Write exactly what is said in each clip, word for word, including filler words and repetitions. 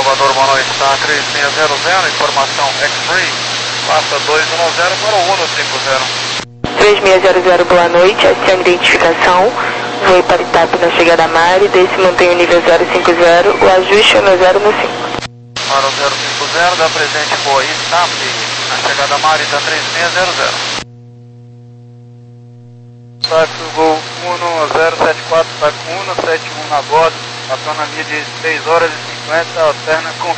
Salvador, boa noite, está três seis zero zero, informação X-Ray, passa dois um zero para o um cinco zero. três seis zero zero, boa noite, essa é a identificação, voo para Itape na chegada a Mari, desse mantém o nível zero cinco zero, o ajuste é no zero no cinco. Para o zero cinco zero, dá presente boa Itape, na chegada a Mari, está três seis zero zero. Táxi Gol um zero sete quatro, está com um sete um na borda, autonomia de seis horas e cinquenta, alterna com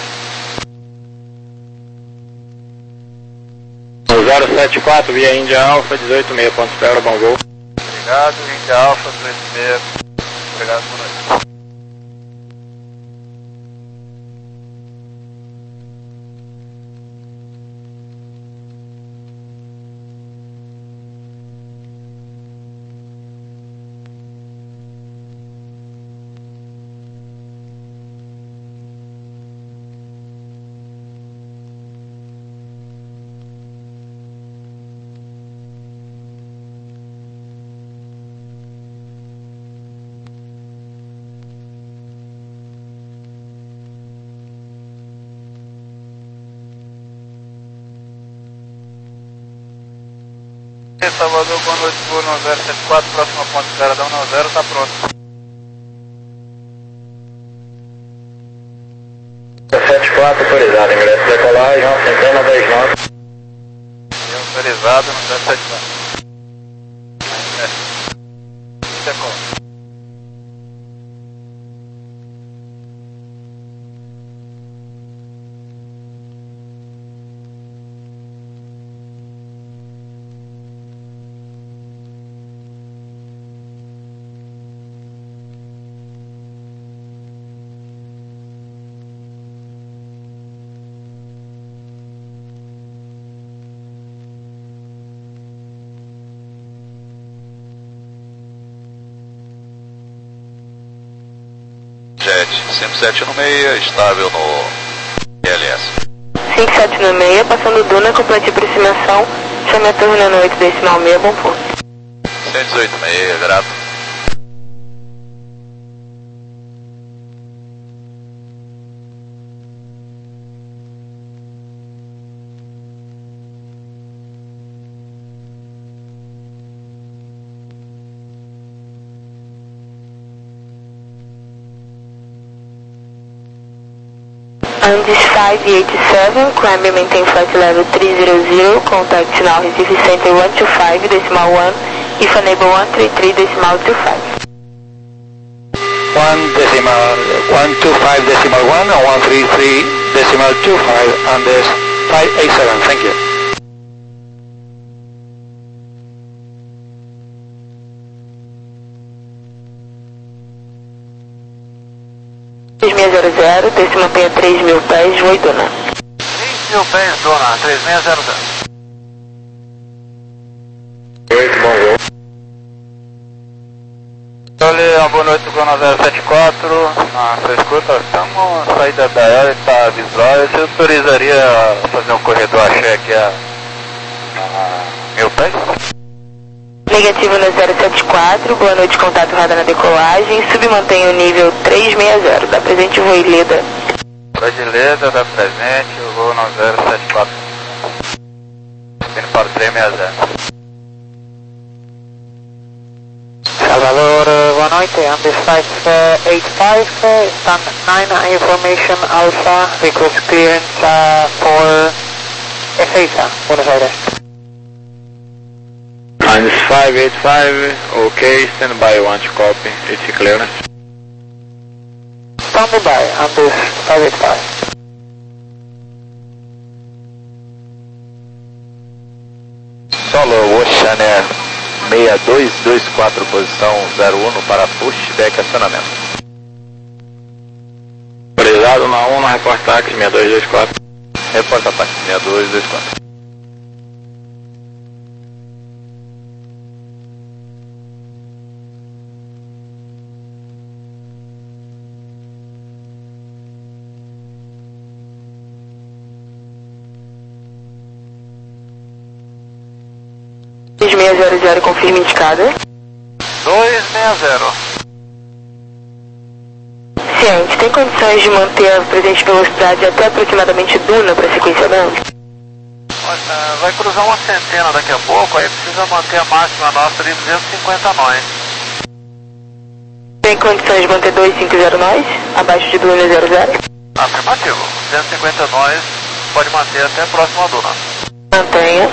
zero sete quatro, via Índia Alfa, dezoito meia, ponto espera, bom voo. Obrigado, Índia Alfa, três meia, obrigado, boa noite. Salvador, boa noite, voo um zero sete quatro, próxima ponte espera da um zero, está pronto. sete quatro, autorizado, ingresso de decolagem, Centena dez nove. Autorizado no zero sete quatro. Decola. cinco sete no meia, estável no L S. cinco sete no meia, passando Duna, complete aproximação, chame a torre no oito decimal meia, bom ponto. cento e dezoito meia, grato. Andes five eight seven, climb and maintain flight level three zero zero, contact now Recife Center one two five decimal one, if unable one three three decimal two five. one decimal, one two five decimal one and one three three decimal two five, Andes five eight seven, thank you. três seis zero zero, desse mantenha três mil pés, voo Duna. três mil pés, Duna, três seis zero zero. oito, bom voo. Olha, boa noite, Gona zero sete quatro, na sua escuta, estamos na saída da área, está visual, você autorizaria a fazer um corredor axé aqui a, a mil pés? Negativo no zero sete quatro, boa noite, contato radar na decolagem, submantenha o nível três seis zero, dá presente voo Ileda. Brasileira, dá presente, eu vou no zero sete quatro, vindo para o três seis zero. Salvador, boa noite, Andes five eight five, stand nine information alpha, request clearance uh, for Ezeiza, Buenos Aires. Andes five eight five, ok, stand by, one to copy, it's clearance. Standing by, Andes five eight five. Solo Oceaner seis dois dois quatro, posição zero um para pushback acionamento. Autorizado na um, na report táxi seis dois dois quatro. Reporta táxi seis dois dois quatro. três seis zero zero, confirme indicada. dois seis zero. C Ciente, tem condições de manter a presente velocidade até aproximadamente Duna para sequenciamento? Olha, vai cruzar uma centena daqui a pouco, aí precisa manter a máxima nossa de duzentos e cinquenta nós. Tem condições de manter duzentos e cinquenta nós, abaixo de Duna zero zero? Afirmativo, duzentos e cinquenta nós pode manter até próximo a Duna. Mantenha.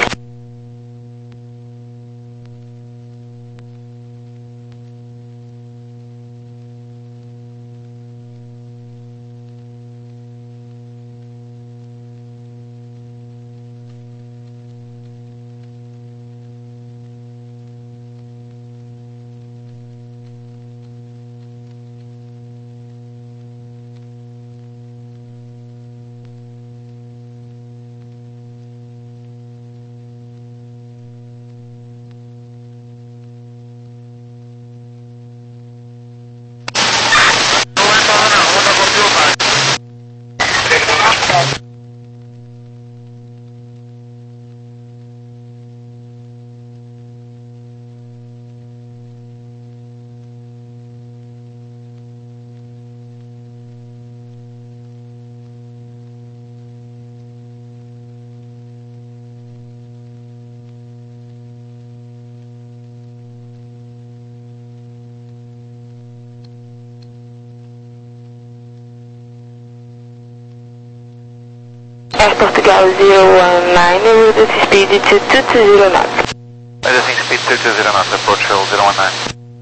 Air Portugal zero one nine with the speed to two two zero knots. Medicine speed two two zero knots, approach hill zero one nine.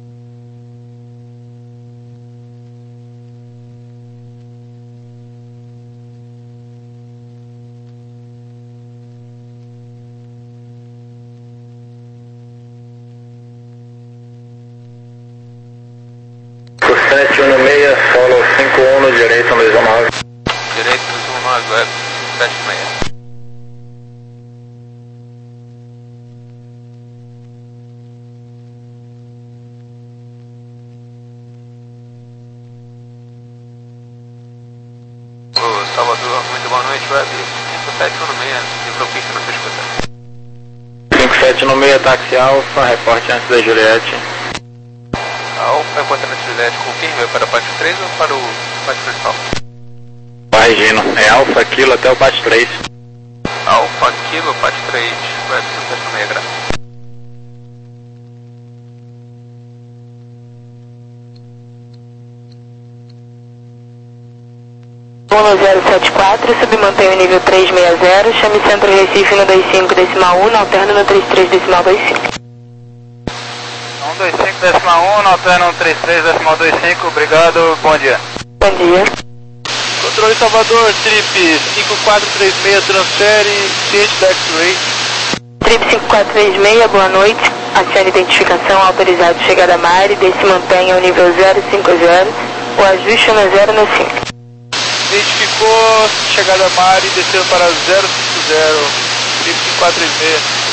sete um seis, follow cinco um no direito, dois um nove. Direito dois um nove, web sete seis. Ô, Salvador, muito boa noite, web cinco sete um seis, livro pista na sua escuta. cinco sete um seis, táxi Alfa, reporte antes da Juliette. Alfa, encontrando a Juliette, confirme para o pátio três ou para o pátio principal? Corrigindo, é Alfa Kilo até o pátio três. Alfa Kilo, pátio três, web cinco sete um seis, graças. um zero sete quatro, submantém o nível trezentos e sessenta, chame Centro Recife no dois cinco decimal um, alterno no trinta e três decimal vinte e cinco. um dois cinco decimal um, alterno no trinta e três decimal vinte e cinco, obrigado, bom dia. Bom dia. Controle Salvador, trip cinco quatro três seis, transfere, ciente da X-Ray. Trip cinco quatro três seis, boa noite. Acione identificação, autorizado chegada a Mare, desce mantenha o nível zero cinco zero, o ajuste no zero no cinco. Identificou, chegada a Mare, descendo para zero cinco zero, trip cinco quatro três seis.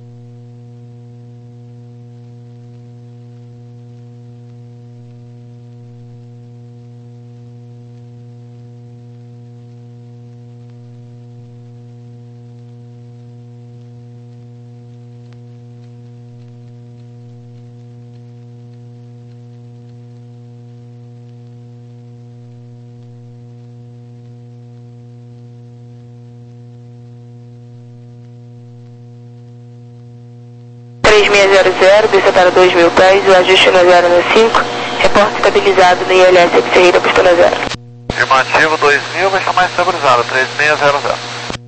três seis zero zero, desça para dois mil pés, o ajuste no zero no cinco, reporte estabilizado no I L S X R da pista zero. Afirmativo dois mil, vai estar mais estabilizado, três seis zero zero.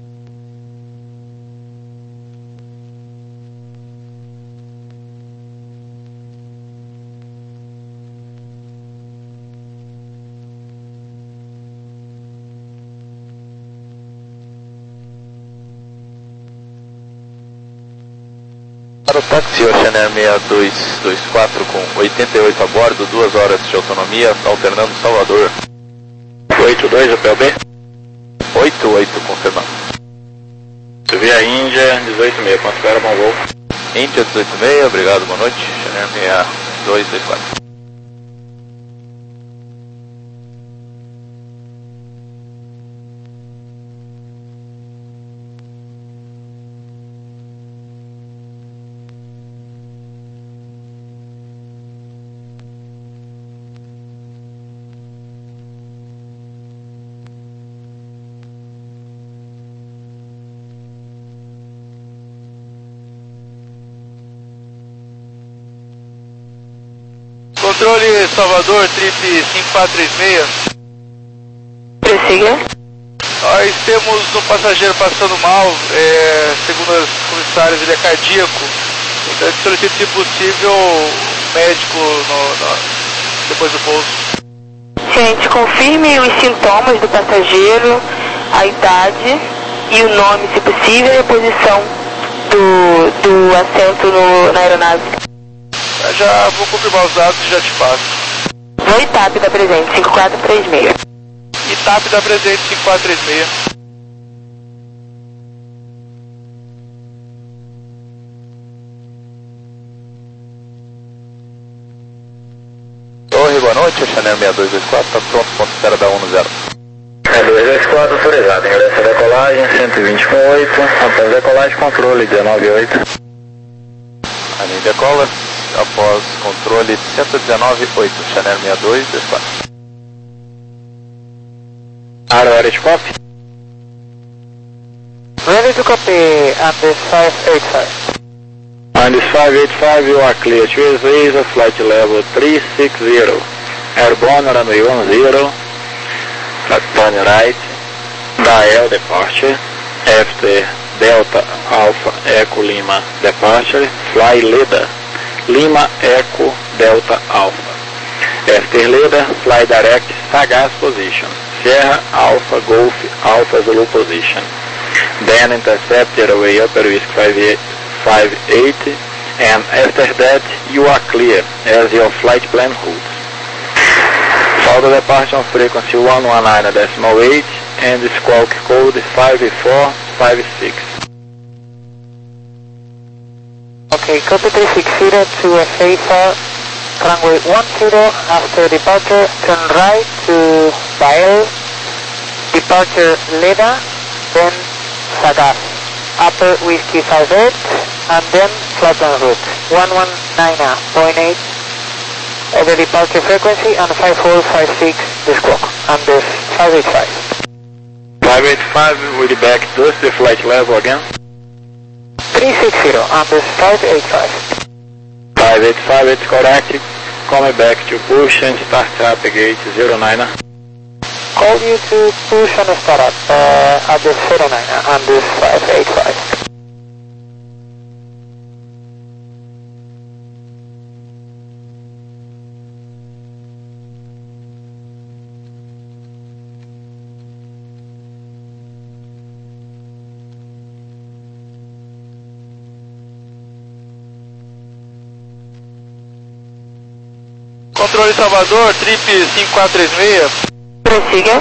Para o táxi Oceanair seis dois dois quatro com oitenta e oito a bordo, duas horas de autonomia, alternando Salvador. oito dois, o P L B? oito oito, confirmado. Subi a Índia, dezoito seis, considera bom voo. Índia dezoito seis, obrigado, boa noite. Oceanair seis dois dois quatro. Controle Salvador, trip cinco quatro três seis. Prossiga. Nós temos um passageiro passando mal, é, segundo os comissários ele é cardíaco, então eu solicito se possível um médico no, no, depois do pouso. Gente, confirme os sintomas do passageiro, a idade e o nome, se possível, e a posição do, do assento no, na aeronave. Eu já vou confirmar os dados e já te passo. Vou I T A P da presente, cinco quatro três seis. I T A P da presente cinco quatro três seis. Torre, boa noite, Chanel seis dois dois quatro, está pronto, ponto espera da um no zero. seis dois dois quatro, autorizado, ingressa a decolagem, cento e vinte com oito, após decolagem, controle dezenove oito. A linha decola, após controle cento e dezenove oito, Chanel seis dois dois quatro. Área de copy. Ready to copy, Andes five eight five. Andes five eight five, you are clear to Ezeiza, flight level three six zero. Airborne runway one zero, flat turn right, dial departure, after Delta Alpha Echo Lima departure, fly leader, Lima Echo Delta Alpha. After leader, fly direct Sagaz position, Sierra Alpha Golf Alpha Zulu position. Then intercept runway upper risk five eight, and after that you are clear as your flight plan holds. Follow departure on frequency one one nine point eight and squawk code five four five six. Okay, copy three six zero to F A four, runway one zero, after departure, turn right to Bael, departure Leda, then Sagaz, upper whiskey five eight, and then flatland route, one one nine point eight, over departure frequency, and five four five six, the squawk, and this five eight five. five eight five will be back to the flight level again. three six zero, and this five eight five. five eight five, it's correct. Come back to push and start up gate zero nine. Call you to push and start up uh, at the zero nine and this five eight five. Controle Salvador, trip cinco quatro três seis. Prossiga.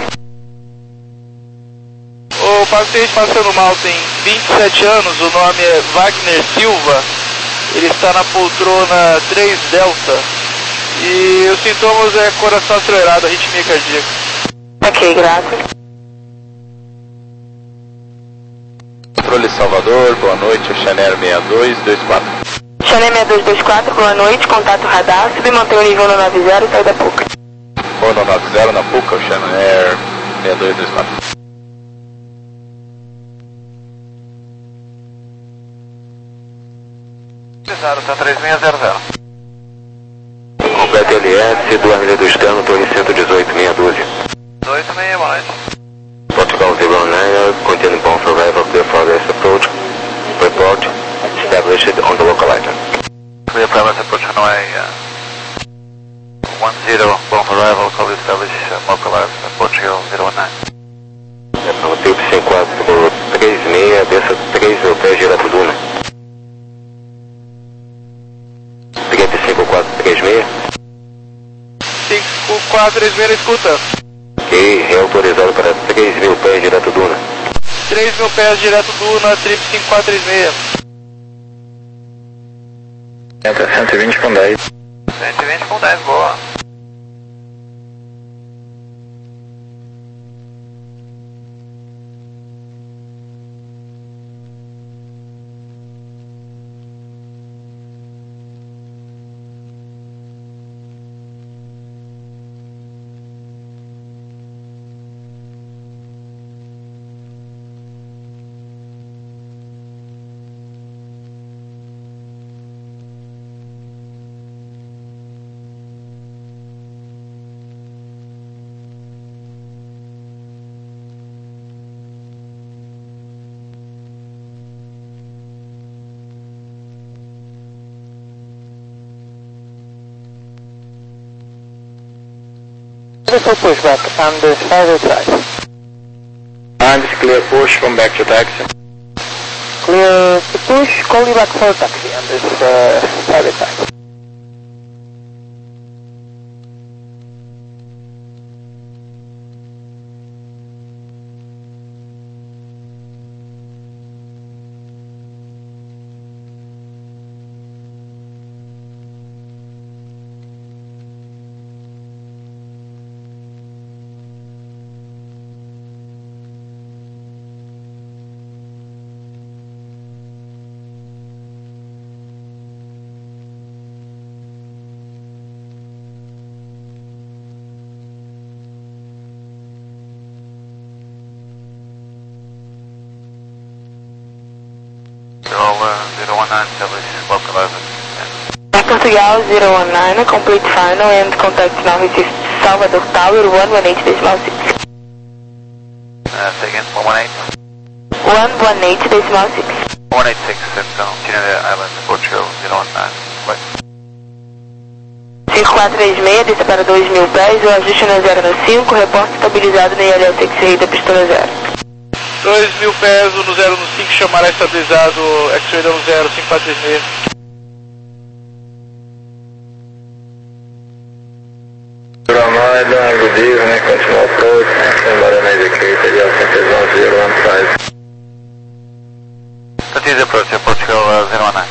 O paciente passando mal tem vinte e sete anos, o nome é Wagner Silva, ele está na poltrona três Delta e os sintomas é coração acelerado, arritmia cardíaca. Ok, graças. Controle Salvador, boa noite, Chanel seis dois dois quatro. Chanel seis dois dois quatro, boa noite, contato radar, submantém o nível no nove zero, sai da P U C. Ou no nove zero na P U C, o Chanel seis dois dois quatro. Pesado, tá três seis zero zero. Completa L S, duas milhas do externo, torre cento e dezoito, meia dúzia. oito seis, boa noite. Portugal zero nine, continuing bound for arrival of the farthest approach. Report, established on the localizer. Clear premise approach runway one zero, bound for arrival, call established uh, localized, Portugal zero nine. No tipo cinco quatro três seis, desça três mil pés direto Duna. Trip cinco quatro três seis. cinco quatro três seis, escuta. Ok, reautorizado para três mil pés direto Duna. três mil pés direto Duna, trip cinco quatro três seis. Entra cento e vinte com dez. cento e vinte com dez, boa. for pushback, Andes five eight five. Andes, clear push, come back to taxi. Clear to push, call you back for taxi, Andes uh, five eight five. zero one nine, establish local eleven. Portugal zero one nine, complete final and contact now receive Salvador Tower one one eight decimal six. Uh, say again, one one eight? one one eight decimal six. one eight six, então, Trinidad Island, Portugal zero one nine. Vai. cinco quatro três seis, desce para dois mil pés, o ajuste na zero no cinco, reporte estabilizado na I L S X-Ray da pistola zero. dois mil pés no zero no cinco, chamará estabilizado X-Ray da zero, cinco quatro três seis. Granada, good evening, continue approach, stand by indicated, Yankee one zero one five. Continue approach, Portugal uh, zero one nine.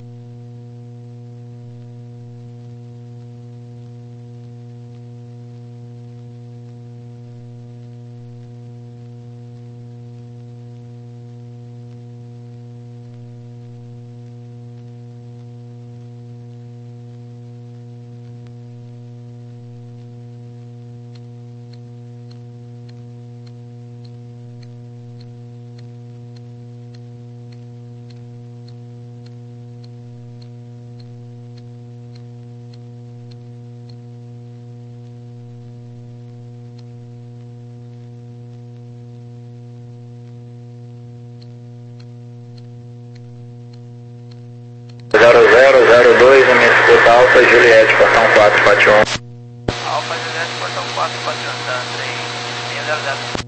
zero zero zero dois, a minha escuta Alfa Juliette, portão quatro, quatro um. Alfa Juliette, portão quatro, quatro um, tá, três seis zero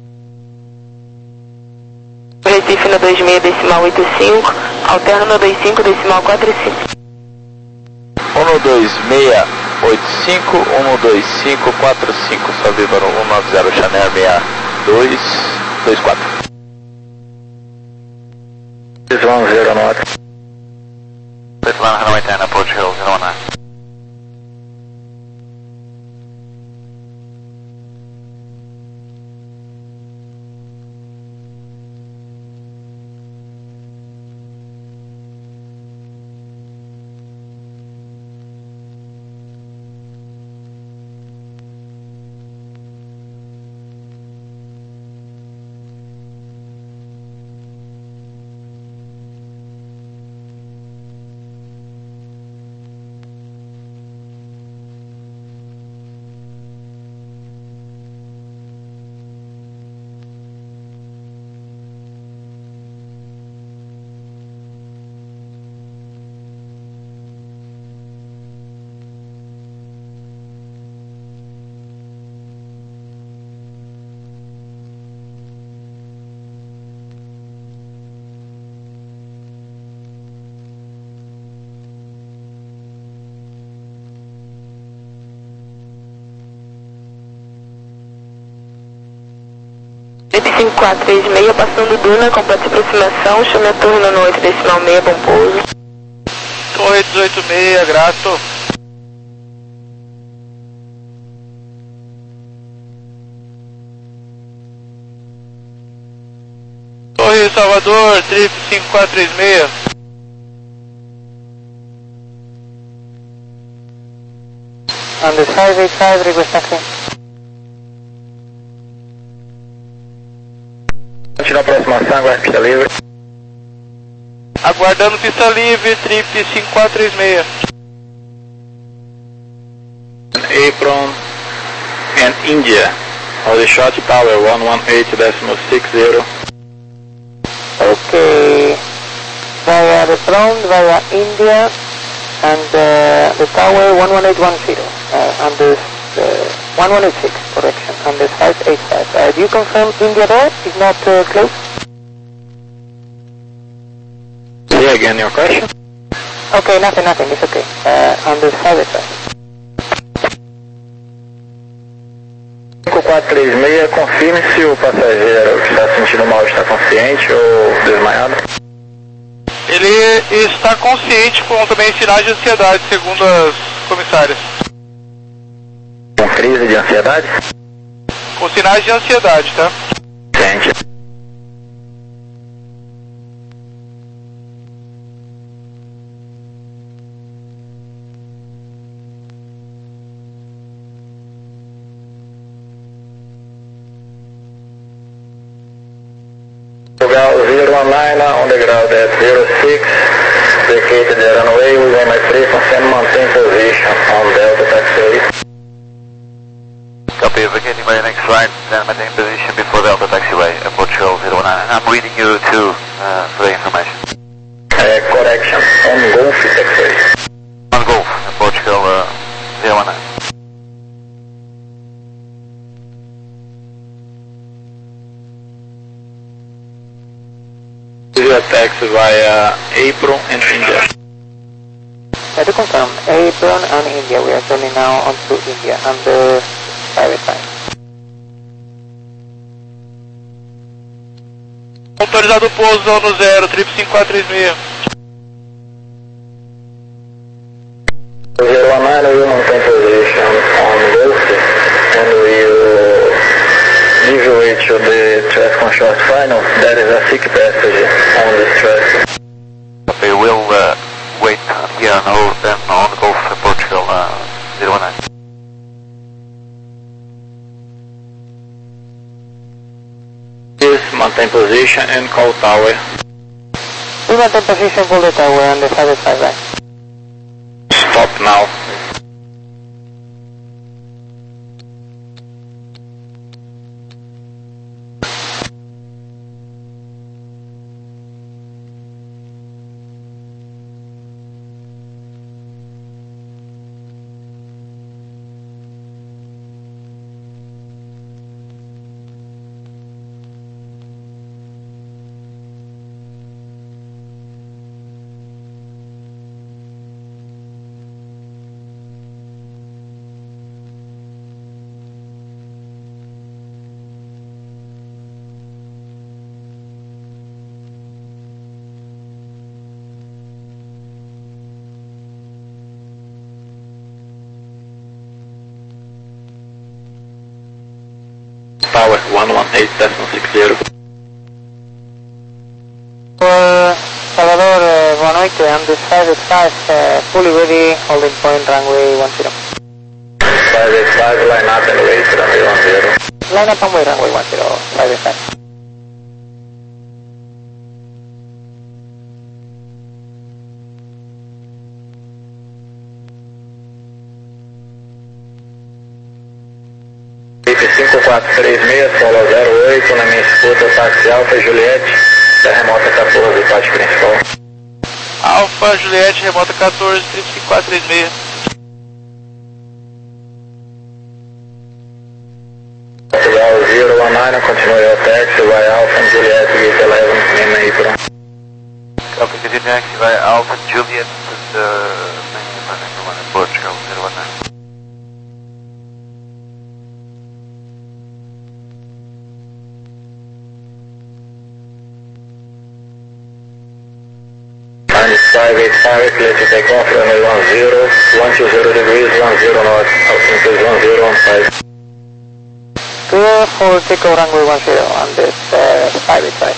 zero. Recife no dois seis decimal oito cinco, alterno no dois cinco decimal quatro cinco. um dois seis oito cinco, um dois cinco quatro cinco, salve para um nove zero Chanel seis dois dois quatro. one zero nove. Atlanta, Hanoi ten, approach Hill zero one nine. cinco quatro três seis, passando Duna, completa aproximação, chame a torre no oito decimal seis, bom pouso. Torre dezoito seis, grato. Torre Salvador, trip cinco quatro três seis. Andes five eight five, request taxi. Continua a aproximação, agora pista livre. Aguardando pista livre, trip cinco quatro três seis. Apron and India. Hold shot tower one one eight decimal six zero. Okay. Via the front, via India, and uh, the tower one one eight one zero, uh, Andes uh, one one eight six. correction, Andes five eight five. Uh, do you confirm India there is not uh, close? Say again your question. Okay, nothing, nothing, it's okay. Uh, Andes five eight five. cinco quatro três seis, confirme se o passageiro que está sentindo mal está consciente ou desmaiado. Ele está consciente com também sinais de ansiedade, segundo as comissárias. Com crise de ansiedade? Com sinais de ansiedade, tá? Sente. zero one nine on the ground at zero six, vacated the runway, we will make frequency and maintain position on Delta taxiway. Copy, vacating by next right, then maintain position before Delta taxiway, uh, Portugal zero one nine, and I'm reading you too, uh, for the information. Uh, correction, on Golf taxiway. On Golf, uh, Portugal uh, zero one nine. Via taxi via Apron and India. Yeah, to confirm, Apron and India, we are turning now onto India under private time. Autorizado o pouso no zero, trip cinco quatro três seis. zero one nine, we will maintain position on Golf and we will give way to the traffic on short final. There is a sick passenger on this traffic. We will uh, wait here on hold and on Golf, uh, Portugal uh, zero one nine. Please maintain position and call tower. We maintain position for the tower and the five eight five right. Stop now. Tower one one eight decimal six zero. For Salvador, uh, boa noite, Andes five eight five, uh, fully ready, holding point runway one zero. five eight five, line up and wait, runway one zero. Line up and wait, runway one zero, five eight five. cinco quatro três seis, solo zero oito, na minha escuta, táxi Alfa Juliette, terremota quatorze, parte principal. Alfa Juliette, remota quatorze, trip cinco quatro três seis. Portugal zero one nine, continue your taxi, vai Alfa and Juliette, gate eleven, main apron. Copy, continue taxi by Alpha Juliet to the main apron in Portugal zero one nine. five eight five, clear to take off, runway one zero, one two zero degrees, one zero north, altimeter one zero one five. Clear for takeoff runway one zero on this uh, five eight five.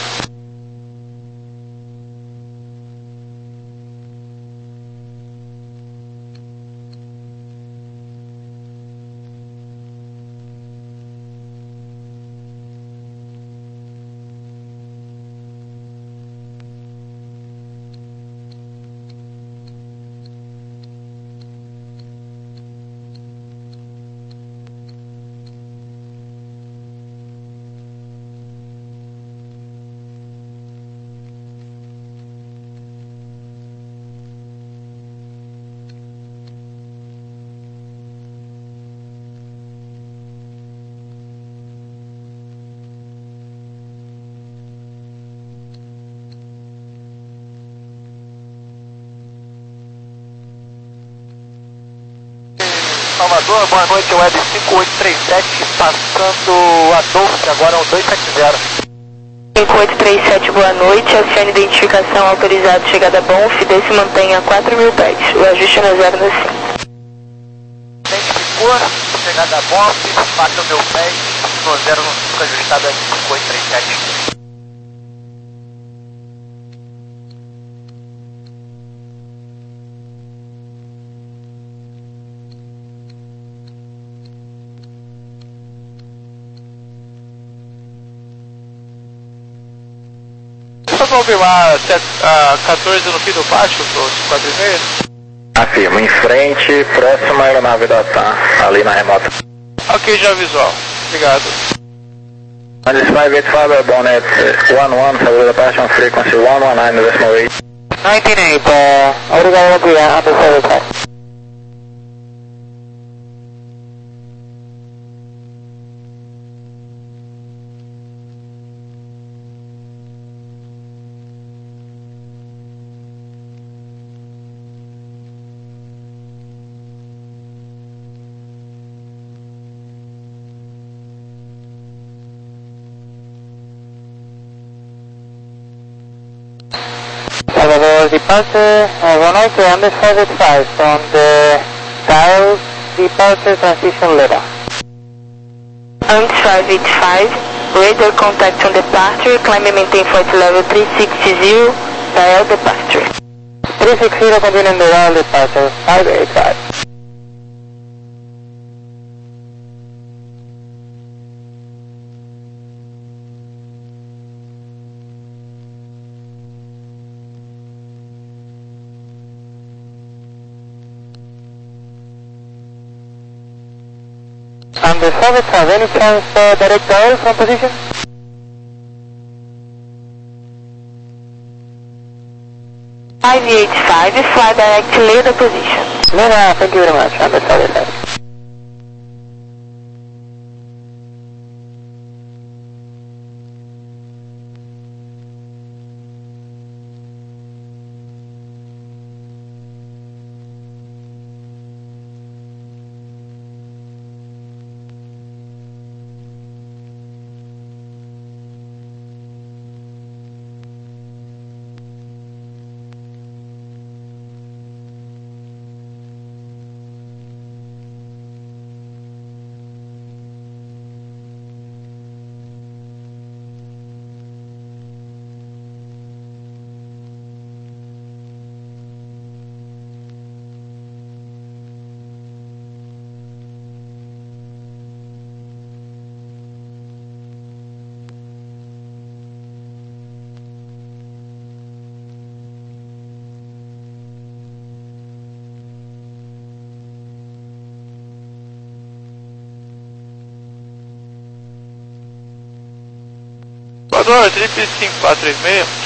Salvador, boa noite, Web cinco oito três sete, passando a Dolce, agora é o dois sete zero. cinco oito três sete, boa noite, acione identificação autorizado, chegada bom, Fidel se mantenha a quatro mil pés, o ajuste no zero no cinco. Identificou, chegada bom, quatro mil pés, no zero no cinco, ajustado a cinco oito três sete. Só confirmar a quatorze no fim do pátio, pro cinco quatro seis? Afirmo, em frente, próxima aeronave da TAM, ali na remota. Ok, já visual. Obrigado. Andes five eight five, airborne at one one, Salvador Apache on frequency one one nine decimal eight. nineteen eight, uh, obrigado, Guia, under seven five. Salvador departure, uh, one oh two, under five eight five, on the dial departure transition letter. Andes five eight five, radar contact on departure, climb and maintain flight level three sixty, dial departure. three sixty, continuing the dial departure, five eight five. Under seven five, any chance uh, direct dial from position? five eight five, fly direct leader position. Lena, thank you very much, under seven five. Salvador, Trip cinco quatro três seis.